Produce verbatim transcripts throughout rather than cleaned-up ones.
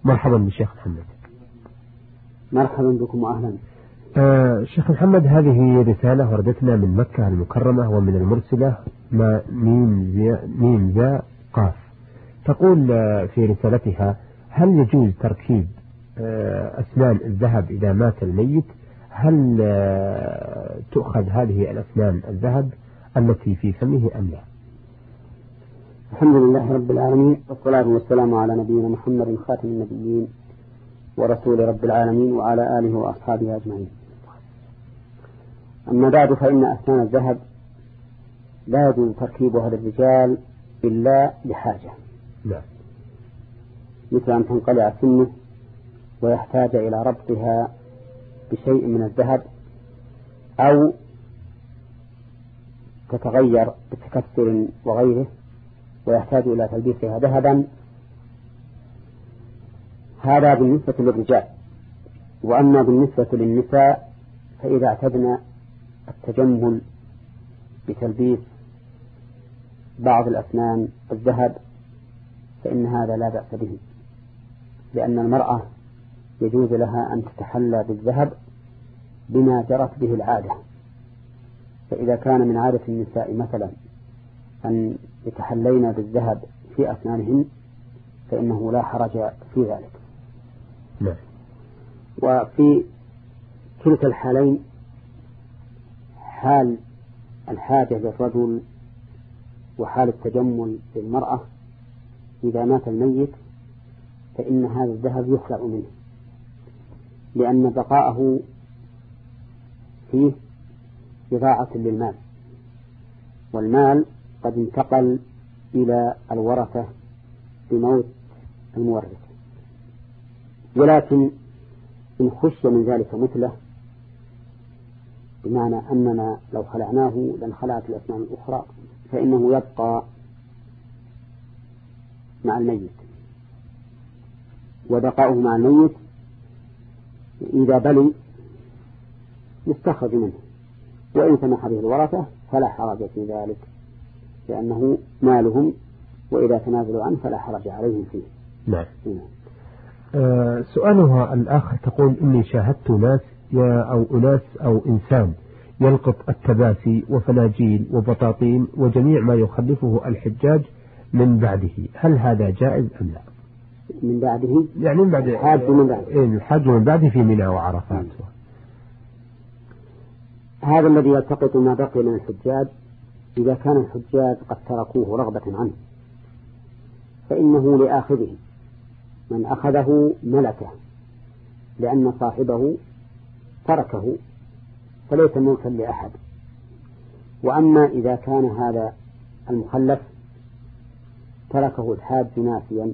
مرحبا بالشيخ محمد. مرحبا بكم وأهلا. آه شيخ محمد، هذه رسالة وردتنا من مكة المكرمة ومن المرسلة ما ميم زي ميم زا قاف. تقول آه في رسالتها: هل يجوز تركيب آه أسنان الذهب إذا مات الميت؟ هل آه تؤخذ هذه الأسنان الذهب التي في فمه أم لا؟ الحمد لله رب العالمين، والصلاة والسلام على نبينا محمد خاتم النبيين ورسول رب العالمين وعلى آله وأصحابه أجمعين. أما بعد، فإن أسنان الذهب لا يجوز تركيبها للرجال إلا لحاجة، لا. مثل أن تنقلع سنه ويحتاج إلى ربطها بشيء من الذهب، أو تتغير بتكسر وغيره ويحتاج إلى تلبيسها ذهبا. هذا بالنسبة للرجال. وأما بالنسبة للنساء فإذا اعتدنا التجمل بتلبيس بعض الأسنان الذهب فإن هذا لا بأس به، لأن المرأة يجوز لها أن تتحلى بالذهب بما جرت به العادة. فإذا كان من عادة النساء مثلا أن يتحلين بالذهب في أسنانهن فإنه لا حرج في ذلك. لا. وفي كلتا الحالين، حال الحاجة للرجل وحال التجمل للمرأة، إذا مات الميت فإن هذا الذهب يخلع منه، لأن بقاءه فيه إضاعة للمال، والمال قد انتقل إلى الورثة بموت المورث. ولكن إن خشي من ذلك مثله، بمعنى أننا لو خلعناه لانخلعت الأسنان الأخرى، فإنه يبقى مع الميت، وبقاؤه مع الميت إذا بلي يستخرج منه، وإن سمح به الورثة فلا حرج في ذلك، لأنه مالهم، وإذا تنازلوا عنه فلا حرج عليهم فيه. نعم. آه سؤالها الآخر تقول: إني شاهدت ناس أو أناس أو إنسان يلقط التباسي وفناجيل وبطاطين وجميع ما يخلفه الحجاج من بعده، هل هذا جائز أم لا؟ من بعده يعني من بعد الحاج من بعده إيه الحاج من بعده في منى وعرفات. هذا الذي يلتقط ما بقي من الحجاج، إذا كان الحجاج قد تركوه رغبة عنه فإنه لآخذه، من أخذه ملكه، لأن صاحبه تركه فليس ملكا لأحد. وأما إذا كان هذا المخلف تركه الحاج ناسيا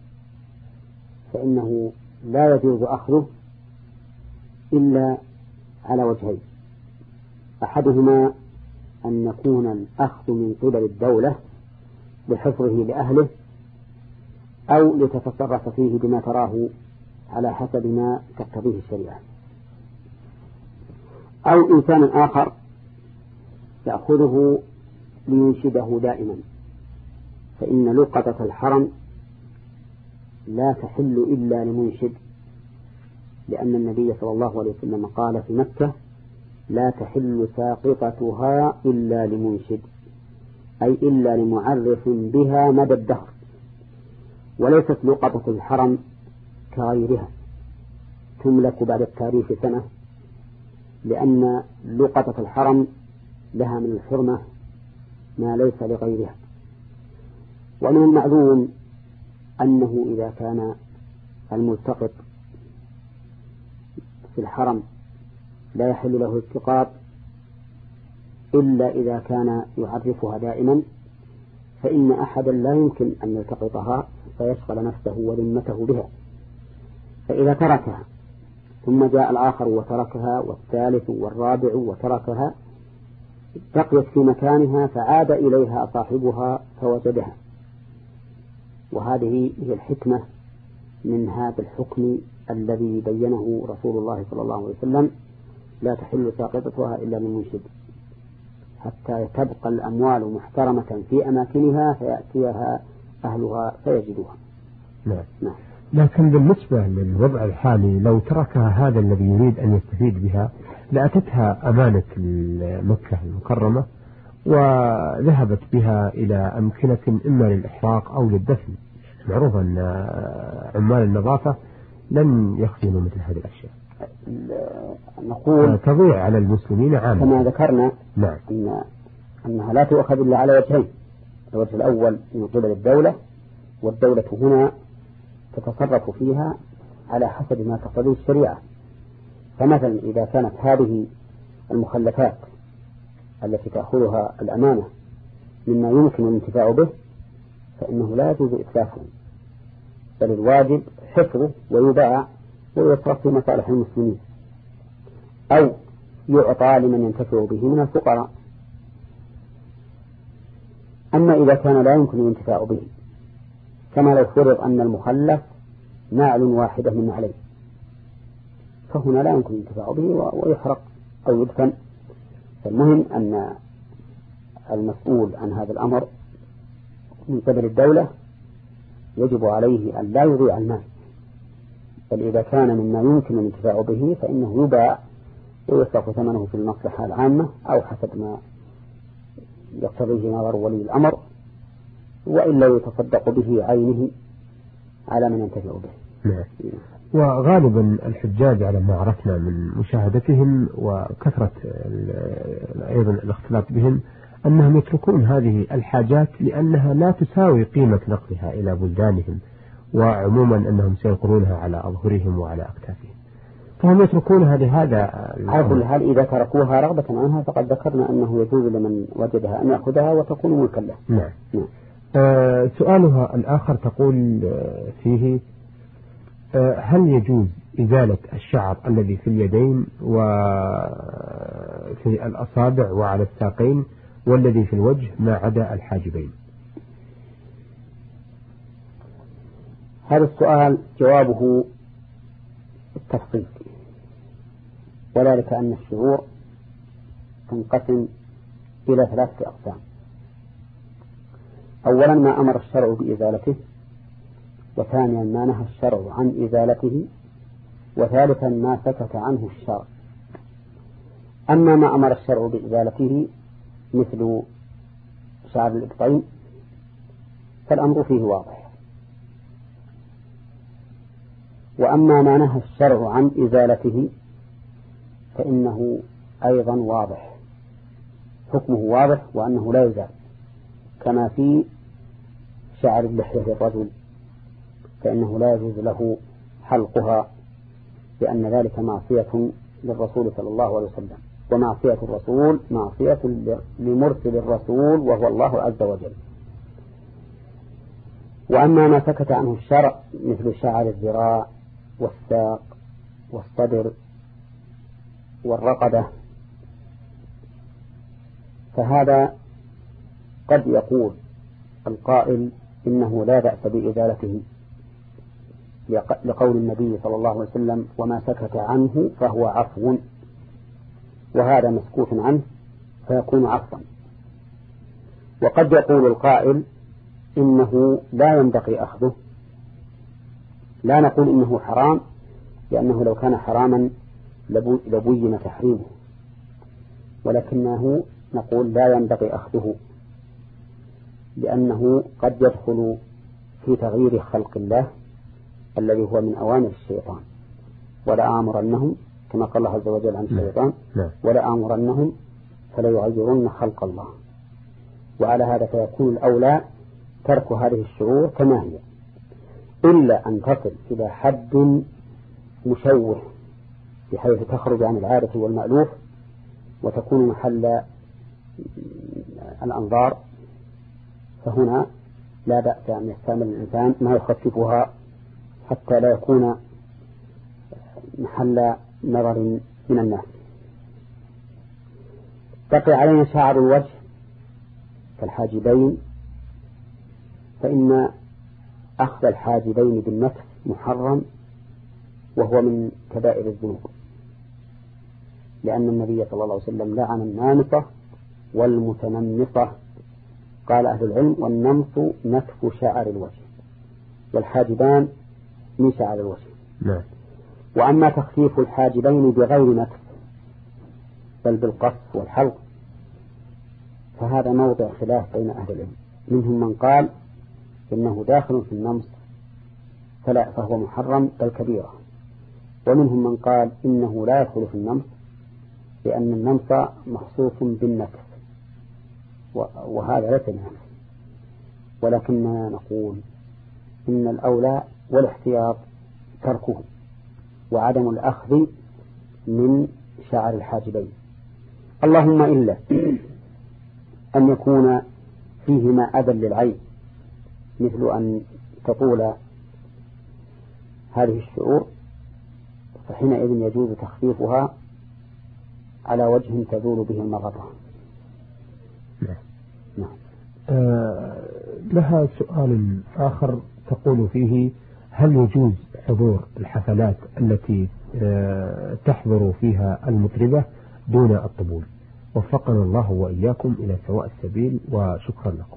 فإنه لا يجوز أخذه إلا على وجهين: أحدهما أن يكون الأخذ من قبل الدولة لحفظه لأهله، أو لتتصرف فيه بما تراه على حسب ما تقتضيه الشريعة، أو إنسان آخر يأخذه لينشده دائما، فإن لقطة الحرم لا تحل إلا لمنشد، لأن النبي صلى الله عليه وسلم قال في مكة: لا تحل ساقطتها إلا لمنشد، أي إلا لمعرف بها مدى الدهر. وليست لقطة الحرم كغيرها تملك بعد التاريخ سنة، لأن لقطة الحرم لها من الحرمة ما ليس لغيرها. ومن المعلوم أنه إذا كان الملتقط في الحرم لا يحل له التقاط إلا إذا كان يعرفها دائما، فإن أحدا لا يمكن أن يلتقطها فيشغل نفسه وذمته بها. فإذا تركها ثم جاء الآخر وتركها، والثالث والرابع وتركها، بقيت في مكانها فعاد إليها صاحبها فوجدها. وهذه هي الحكمة من هذا الحكم الذي بينه رسول الله صلى الله عليه وسلم: لا تحل ساقطتها إلا للمنشد، حتى تبقى الأموال محترمة في أماكنها فيأتيها أهلها فيجدوها. نعم. نعم. لكن بالنسبة للوضع الحالي لو تركها هذا الذي يريد أن يستفيد بها لأتتها أمانة مكة المكرمة وذهبت بها إلى أمكنة إما للإحراق أو للدفن. معروف أن عمال النظافة لن يخزنوا مثل هذه الأشياء. نقول تضيع على المسلمين عامة كما ذكرنا. نعم. أن أنها لا تؤخذ إلا على وجهين. الوجه الأول من قبل الدولة، والدولة هنا تتصرف فيها على حسب ما تقتضيه الشريعة. فمثلا إذا كانت هذه المخلفات التي تأخذها الأمانة مما يمكن الانتفاع به فإنه لا يجوز إتلافه، بل الواجب حفظه ويباع ويصرف في مصالح المسلمين أو يعطى لمن ينتفع به من الفقراء. أما إذا كان لا يمكن الانتفاع به كما لو فرض أن المخلف نعل واحدة من عليه فهنا لا يمكن الانتفاع به ويحرق أو يدفن. فالمهم أن المسؤول عن هذا الأمر من قبل الدولة يجب عليه أن لا يضيع المال، بل إذا كان مما يمكن الانتفاع به فإنه يباع ويصرف ثمنه في المصلحة العامة أو حسب ما يقتضيه نظر ولي الأمر، وإلا يتصدق به عينه على من ينتفع به. نعم. وغالبا الحجاج على ما عرفنا من مشاهدتهم وكثرة أيضا الاختلاط بهم أنهم يتركون هذه الحاجات لأنها لا تساوي قيمة نقلها إلى بلدانهم، وعموما أنهم سينقلونها على أظهرهم وعلى أكتافهم، فهم يتركونها لهذا. على كل حال إذا تركوها رغبة عنها فقد ذكرنا أنه يجوز لمن وجدها أن يأخذها وتكون ملكا له. نعم. نعم. آه سؤالها الآخر تقول فيه آه هل يجوز إزالة الشعر الذي في اليدين وفي الأصابع وعلى الساقين والذي في الوجه ما عدا الحاجبين؟ هذا السؤال جوابه التفصيل، وذلك أن الشعور تنقسم إلى ثلاثة أقسام. أولا ما أمر الشرع بإزالته، وثانيا ما نهى الشرع عن إزالته، وثالثا ما سكت عنه الشرع. أما ما أمر الشرع بإزالته مثل شعر الإبطين فالأمر فيه واضح، وأما ما نهى الشرع عن إزالته فإنه أيضا واضح، حكمه واضح وأنه لا يزال، كما في شعر اللحية للرجل فإنه لا يجوز له حلقها لأن ذلك معصية للرسول صلى الله عليه وسلم، ومعصية الرسول معصية لمرسل الرسول وهو الله عز وجل. وأما ما سكت عنه الشرع مثل شعر الذراع والساق والصدر والرقبة فهذا قد يقول القائل إنه لا بأس بإزالته لقول النبي صلى الله عليه وسلم وما سكت عنه فهو عفو، وهذا مسكوت عنه فيكون عفوا. وقد يقول القائل إنه لا ينبغي أخذه، لا نقول إنه حرام لأنه لو كان حراما لبين تحريمه، ولكنه نقول لا ينبغي أخذه لأنه قد يدخل في تغيير خلق الله الذي هو من أوامر الشيطان، ولا آمرنهم كما قال الله عز وجل عن الشيطان ولا آمرنهم فلا يغيرن خلق الله. وعلى هذا فيكون الأولى ترك هذه الشعور كما هي، إلا أن تصل إلى حد مشوه بحيث تخرج عن العادة والمألوف وتكون محل الأنظار، فهنا لا بأس أن يستعمل الإنسان ما يخففها حتى لا يكون محل نظر من الناس. بقي علينا شعر الوجه كالحاجبين، فإن أخذ الحاجبين بالنفس محرم وهو من كبائر الذنوب، لأن النبي صلى الله عليه وسلم لعن النامصة والمتنمصة. قال أهل العلم والنمص نتف شعر الوجه، والحاجبان من شعر الوجه. نعم. وأما تخفيف الحاجبين بغير نتف بل بالقص والحلق فهذا موضع خلاف بين أهل العلم، منهم من قال إنه داخل في النمص فلا فهو محرم بل كبيرة، ومنهم من قال إنه لا يدخل في النمص لأن النمص مخصوص بالنتف وهذا ليس النمص، ولكننا نقول إن الأولى والاحتياط تركه وعدم الأخذ من شعر الحاجبين، اللهم إلا أن يكون فيهما أذى للعين مثل أن تطول هذه الشعور، فحينئذ يجوز تخفيفها على وجه تزول به المغرة. نعم. نعم. آه لها سؤال آخر تقول فيه: هل يجوز حضور الحفلات التي آه تحضر فيها المطربة دون الطبول؟ وفقنا الله وإياكم إلى سواء السبيل وشكرا لكم.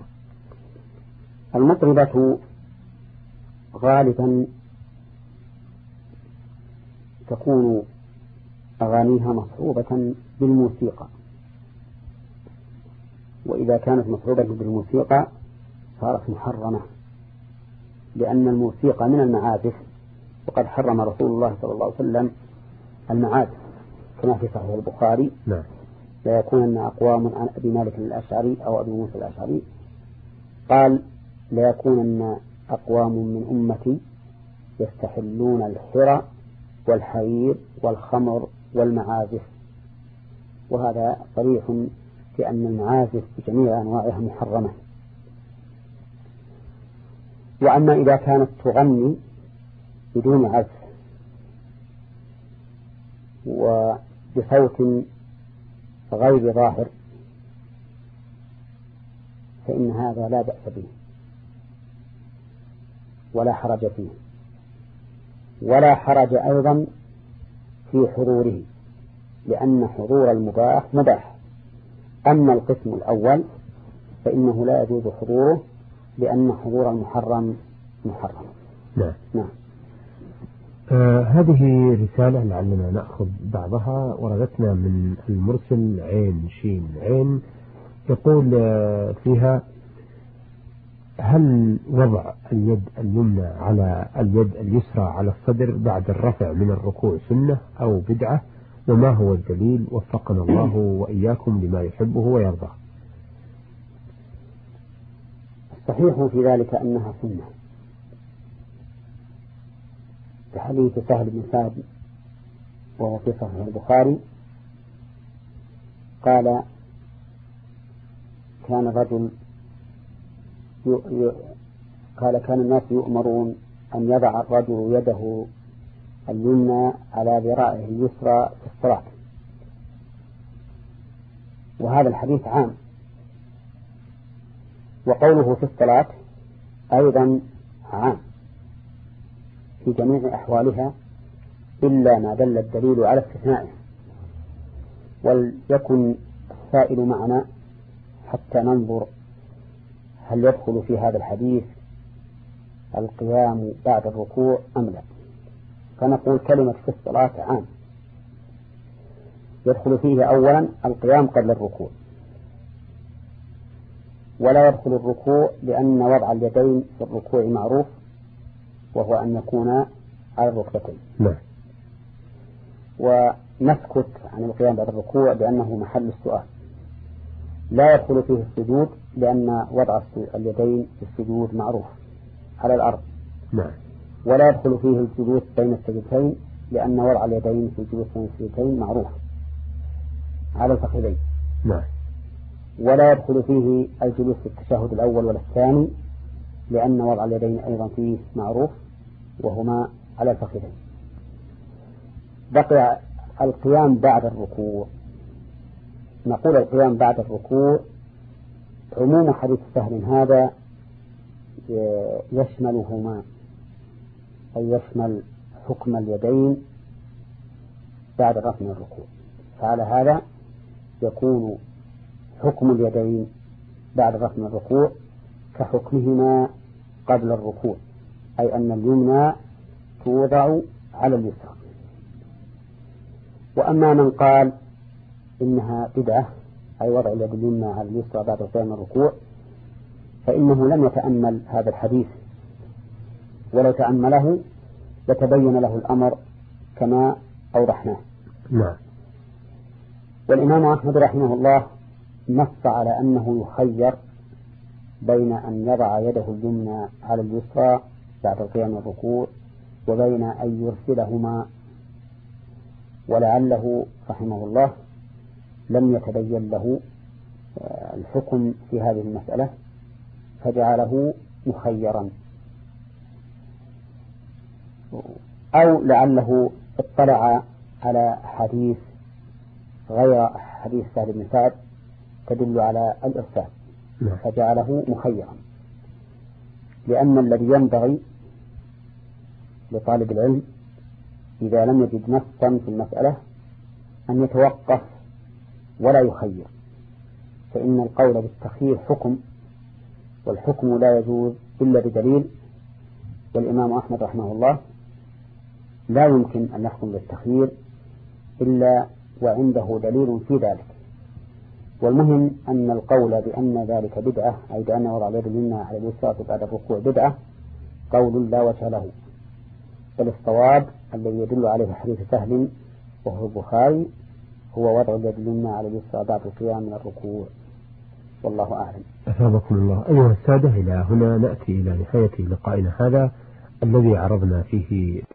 المطربة غالبا تكون أغانيها مصحوبة بالموسيقى، وإذا كانت مصحوبة بالموسيقى صارت محرمة، لأن الموسيقى من المعازف، وقد حرم رسول الله صلى الله عليه وسلم المعازف كما في صحيح البخاري: نعم. لا يكونن أقوام عن أبي مالك الأشعري أو أبي موسى الأشعري قال: لا يكونن أقوام من أمتي يستحلون الحرى والحرير والخمر والمعازف، وهذا صريح في أن المعازف بجميع أنواعها محرمة. وأما إذا كانت تغني بدون عزف وبصوت غير ظاهر فإن هذا لا بأس به ولا حرج فيه، ولا حرج أيضا في حضوره، لأن حضور المباح مباح. أما القسم الأول فإنه لا يجوز حضوره لأن حضور المحرم محرم. نعم. نعم. آه هذه رسالة لعلنا نأخذ بعضها، وردتنا من المرسل عين شين عين، يقول آه فيها: هل وضع اليد اليمنى على اليد اليسرى على الصدر بعد الرفع من الركوع سنة أو بدعة؟ وما هو الدليل؟ وفقنا الله وإياكم لما يحبه ويرضاه. الصحيح في ذلك أنها سنة، بحديث سهل بن سعد وهو في صحيح البخاري قال: كان رجل ي... ي... قال كان الناس يؤمرون أن يضع الرجل يده اليمنى على ذراعه اليسرى في الصلاة، وهذا الحديث عام، وقوله في الصلاة أيضا عام في جميع أحوالها إلا ما دل الدليل على استثنائه. وليكن السائل معنا حتى ننظر هل يدخل في هذا الحديث القيام بعد الركوع أم لا. فنقول كلمة في الصلاة عام، يدخل فيه أولا القيام قبل الركوع، ولا يدخل الركوع لأن وضع اليدين في الركوع معروف، وهو أن يكون على الركبتين. نعم. ونسكت عن القيام بعد الركوع لأنه محل السؤال. لا يدخل فيه السجود لأن وضع اليدين في السجود معروف على الأرض. نعم. ولا يدخل فيه الجلوس بين السجدتين لأن وضع اليدين في الجلوس بين السجدتين معروف على الفخذين. نعم. ولا يدخل فيه الجلوس في التشهد الأول ولا الثاني لأن وضع اليدين أيضا فيه معروف وهما على الفخذين. بقي القيام بعد الركوع. نقول القيام بعد الركوع عموم حديث سهل هذا يشملهما، أي يشمل حكم اليدين بعد رفع الركوع، فعلى هذا يكون حكم اليدين بعد رفع الركوع كحكمهما قبل الركوع، أي أن اليمنى توضع على اليسرى. وأما من قال إنها بدعة أي وضع اليد اليمنى على اليسرى بعد قيام الركوع فإنه لم يتأمل هذا الحديث، ولو تأمله لتبين له الأمر كما أوضحناه. نعم. والإمام أحمد رحمه الله نص على أنه يخير بين أن يضع يده اليمنى على اليسرى بعد القيام الركوع وبين أن يرسلهما، ولعله رحمه الله لم يتبين له الحكم في هذه المسألة فجعله مخيرا، أو لعله اطلع على حديث غير حديث سهل بن سعد تدل على الإرسال فجعله مخيرا، لأن الذي ينبغي لطالب العلم إذا لم يجد نصا في المسألة أن يتوقف ولا يخير، فإن القول بالتخيير حكم، والحكم لا يجوز إلا بدليل، والإمام أحمد رحمه الله لا يمكن أن يحكم بالتخيير إلا وعنده دليل في ذلك. والمهم أن القول بأن ذلك بدعة أي بأن وضع اليد اليمنى على اليسرى بعد الركوع بدعة قول لا وجه له، بل الصواب الذي يدل عليه حديث سهل وهو البخاري هو وضع اليد اليمنى على اليسرى بعد القيام من الركوع، والله أعلم. أثابكم الله. أيها السادة، إلى هنا نأتي إلى نهاية لقائنا هذا الذي عرضنا فيه